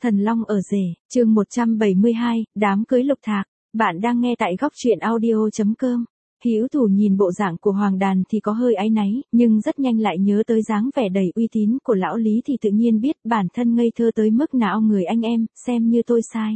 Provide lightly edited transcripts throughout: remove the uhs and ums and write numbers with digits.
Thần Long ở rể, chương 172, đám cưới Lục Thạc. Bạn đang nghe tại góc truyện audio.com. Hữu Thủ nhìn bộ dạng của Hoàng Đàn thì có hơi áy náy, nhưng rất nhanh lại nhớ tới dáng vẻ đầy uy tín của lão Lý thì tự nhiên biết bản thân ngây thơ tới mức nào người anh em, xem như tôi sai.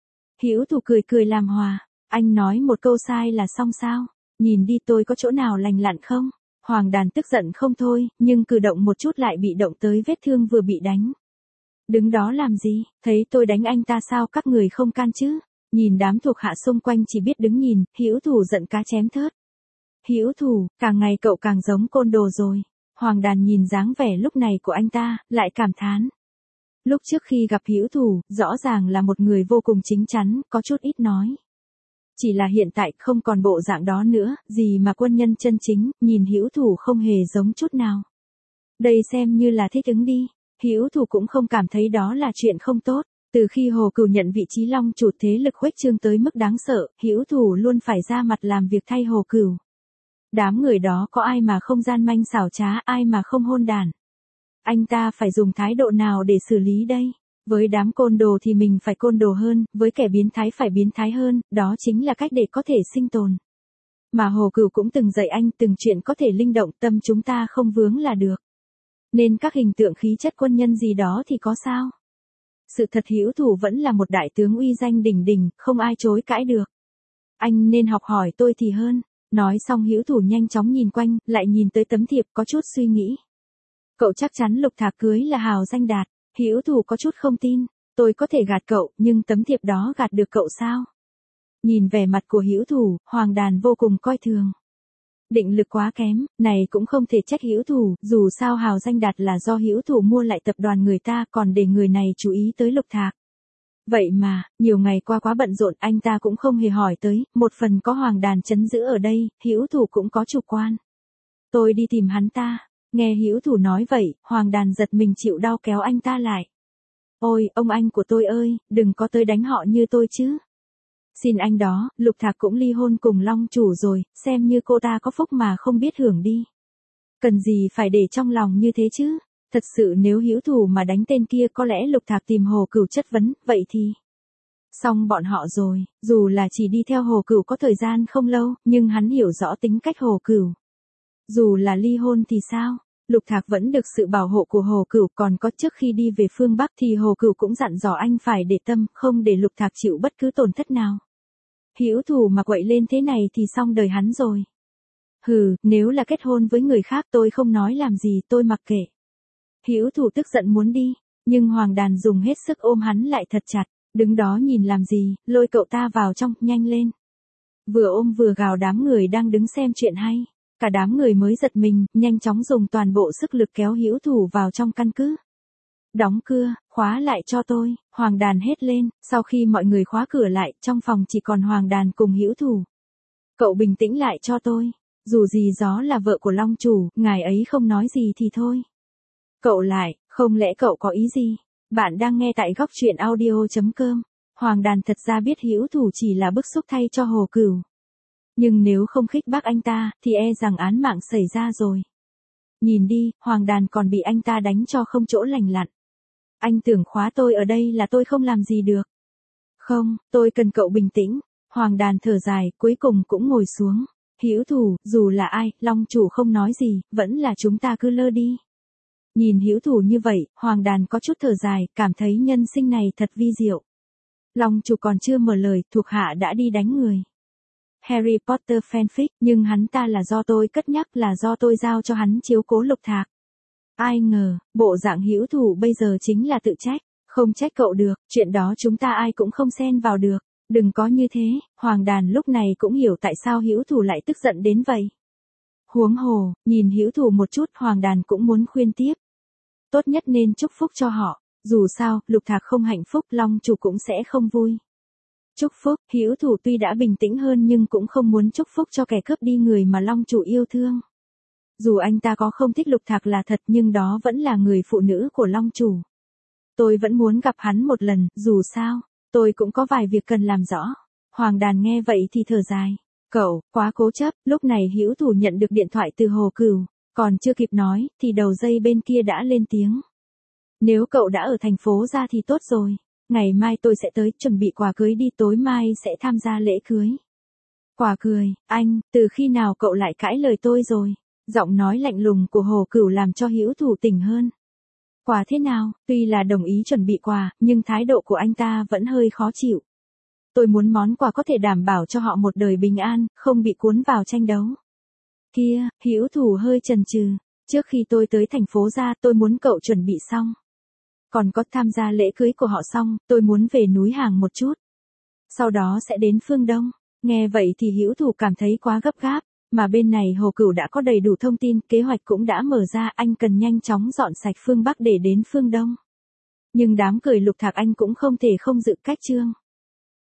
Hữu Thủ cười cười làm hòa, anh nói một câu sai là xong sao, nhìn đi tôi có chỗ nào lành lặn không? Hoàng Đàn tức giận không thôi, nhưng cử động một chút lại bị động tới vết thương vừa bị đánh. Đứng đó làm gì, thấy tôi đánh anh ta sao các người không can chứ? Nhìn đám thuộc hạ xung quanh chỉ biết đứng nhìn, Hữu Thủ giận cá chém thớt. Hữu Thủ, càng ngày cậu càng giống côn đồ rồi. Hoàng Đàn nhìn dáng vẻ lúc này của anh ta, lại cảm thán. Lúc trước khi gặp Hữu Thủ, rõ ràng là một người vô cùng chính chắn, có chút ít nói. Chỉ là hiện tại không còn bộ dạng đó nữa, gì mà quân nhân chân chính, nhìn Hữu Thủ không hề giống chút nào. Đây xem như là thích ứng đi. Hữu Thủ cũng không cảm thấy đó là chuyện không tốt. Từ khi Hồ Cửu nhận vị trí long chủ thế lực khuếch trương tới mức đáng sợ, Hữu Thủ luôn phải ra mặt làm việc thay Hồ Cửu. Đám người đó có ai mà không gian manh xảo trá, ai mà không hôn đản. Anh ta phải dùng thái độ nào để xử lý đây? Với đám côn đồ thì mình phải côn đồ hơn, với kẻ biến thái phải biến thái hơn, đó chính là cách để có thể sinh tồn. Mà Hồ Cửu cũng từng dạy anh từng chuyện có thể linh động, tâm chúng ta không vướng là được. Nên các hình tượng khí chất quân nhân gì đó thì có sao? Sự thật Hữu Thủ vẫn là một đại tướng uy danh đỉnh đỉnh, không ai chối cãi được. Anh nên học hỏi tôi thì hơn. Nói xong Hữu Thủ nhanh chóng nhìn quanh, lại nhìn tới tấm thiệp có chút suy nghĩ. Cậu chắc chắn Lục Thạc cưới là hào danh đạt. Hữu Thủ có chút không tin. Tôi có thể gạt cậu, nhưng tấm thiệp đó gạt được cậu sao? Nhìn vẻ mặt của Hữu Thủ, Hoàng Đàn vô cùng coi thường. Định lực quá kém, này cũng không thể trách Hữu Thủ, dù sao hào danh đạt là do Hữu Thủ mua lại tập đoàn người ta, còn để người này chú ý tới Lục Thạc. Vậy mà, nhiều ngày qua quá bận rộn, anh ta cũng không hề hỏi tới, một phần có Hoàng Đàn trấn giữ ở đây, Hữu Thủ cũng có chủ quan. Tôi đi tìm hắn ta. Nghe Hữu Thủ nói vậy, Hoàng Đàn giật mình chịu đau kéo anh ta lại. Ôi, ông anh của tôi ơi, đừng có tới đánh họ như tôi chứ. Xin anh đó, Lục Thạc cũng ly hôn cùng Long chủ rồi, xem như cô ta có phúc mà không biết hưởng đi. Cần gì phải để trong lòng như thế chứ? Thật sự nếu Hữu Thủ mà đánh tên kia có lẽ Lục Thạc tìm Hồ Cửu chất vấn, vậy thì xong bọn họ rồi, dù là chỉ đi theo Hồ Cửu có thời gian không lâu, nhưng hắn hiểu rõ tính cách Hồ Cửu. Dù là ly hôn thì sao? Lục Thạc vẫn được sự bảo hộ của Hồ Cửu, còn có trước khi đi về phương Bắc thì Hồ Cửu cũng dặn dò anh phải để tâm, không để Lục Thạc chịu bất cứ tổn thất nào. Hữu Thủ mà quậy lên thế này thì xong đời hắn rồi. Hừ, nếu là kết hôn với người khác tôi không nói làm gì, tôi mặc kệ. Hữu Thủ tức giận muốn đi, nhưng Hoàng Đàn dùng hết sức ôm hắn lại thật chặt, đứng đó nhìn làm gì, lôi cậu ta vào trong, nhanh lên. Vừa ôm vừa gào đám người đang đứng xem chuyện hay. Cả đám người mới giật mình, nhanh chóng dùng toàn bộ sức lực kéo Hữu Thủ vào trong căn cứ. Đóng cửa, khóa lại cho tôi, Hoàng Đàn hét lên, sau khi mọi người khóa cửa lại, trong phòng chỉ còn Hoàng Đàn cùng Hữu Thủ. Cậu bình tĩnh lại cho tôi, dù gì gió là vợ của Long chủ, ngài ấy không nói gì thì thôi. Cậu lại, không lẽ cậu có ý gì? Bạn đang nghe tại góc truyện audio.com. Hoàng Đàn thật ra biết Hữu Thủ chỉ là bức xúc thay cho Hồ Cửu. Nhưng nếu không khích bác anh ta, thì e rằng án mạng xảy ra rồi. Nhìn đi, Hoàng Đàn còn bị anh ta đánh cho không chỗ lành lặn. Anh tưởng khóa tôi ở đây là tôi không làm gì được. Không, tôi cần cậu bình tĩnh. Hoàng Đàn thở dài, cuối cùng cũng ngồi xuống. Hữu Thủ, dù là ai, Long chủ không nói gì, vẫn là chúng ta cứ lơ đi. Nhìn Hữu Thủ như vậy, Hoàng Đàn có chút thở dài, cảm thấy nhân sinh này thật vi diệu. Long chủ còn chưa mở lời, thuộc hạ đã đi đánh người. Harry Potter fanfic, nhưng hắn ta là do tôi cất nhắc, là do tôi giao cho hắn chiếu cố Lục Thạc. Ai ngờ, bộ dạng Hữu Thủ bây giờ chính là tự trách, không trách cậu được, chuyện đó chúng ta ai cũng không xen vào được, đừng có như thế. Hoàng Đàn lúc này cũng hiểu tại sao Hữu Thủ lại tức giận đến vậy. Huống hồ, nhìn Hữu Thủ một chút, Hoàng Đàn cũng muốn khuyên tiếp. Tốt nhất nên chúc phúc cho họ, dù sao, Lục Thạc không hạnh phúc, Long chủ cũng sẽ không vui. Chúc phúc, Hữu Thủ tuy đã bình tĩnh hơn nhưng cũng không muốn chúc phúc cho kẻ cướp đi người mà Long chủ yêu thương. Dù anh ta có không thích Lục Thạc là thật nhưng đó vẫn là người phụ nữ của Long chủ. Tôi vẫn muốn gặp hắn một lần, dù sao, tôi cũng có vài việc cần làm rõ. Hoàng Đàn nghe vậy thì thở dài. Cậu, quá cố chấp, lúc này Hữu Thủ nhận được điện thoại từ Hồ Cửu, còn chưa kịp nói, thì đầu dây bên kia đã lên tiếng. Nếu cậu đã ở thành phố ra thì tốt rồi. Ngày mai tôi sẽ tới chuẩn bị quà cưới đi, tối mai sẽ tham gia lễ cưới. Quà cười, anh, từ khi nào cậu lại cãi lời tôi rồi? Giọng nói lạnh lùng của Hồ Cửu làm cho Hữu Thủ tỉnh hơn. Quà thế nào? Tuy là đồng ý chuẩn bị quà, nhưng thái độ của anh ta vẫn hơi khó chịu. Tôi muốn món quà có thể đảm bảo cho họ một đời bình an, không bị cuốn vào tranh đấu. Kia, Hữu Thủ hơi chần chừ. Trước khi tôi tới thành phố ra, tôi muốn cậu chuẩn bị xong. Còn có tham gia lễ cưới của họ xong, tôi muốn về núi hàng một chút. Sau đó sẽ đến phương Đông. Nghe vậy thì Hữu Thủ cảm thấy quá gấp gáp, mà bên này Hồ Cửu đã có đầy đủ thông tin, kế hoạch cũng đã mở ra, anh cần nhanh chóng dọn sạch phương Bắc để đến phương Đông. Nhưng đám cười lục thạc anh cũng không thể không dự cách chương.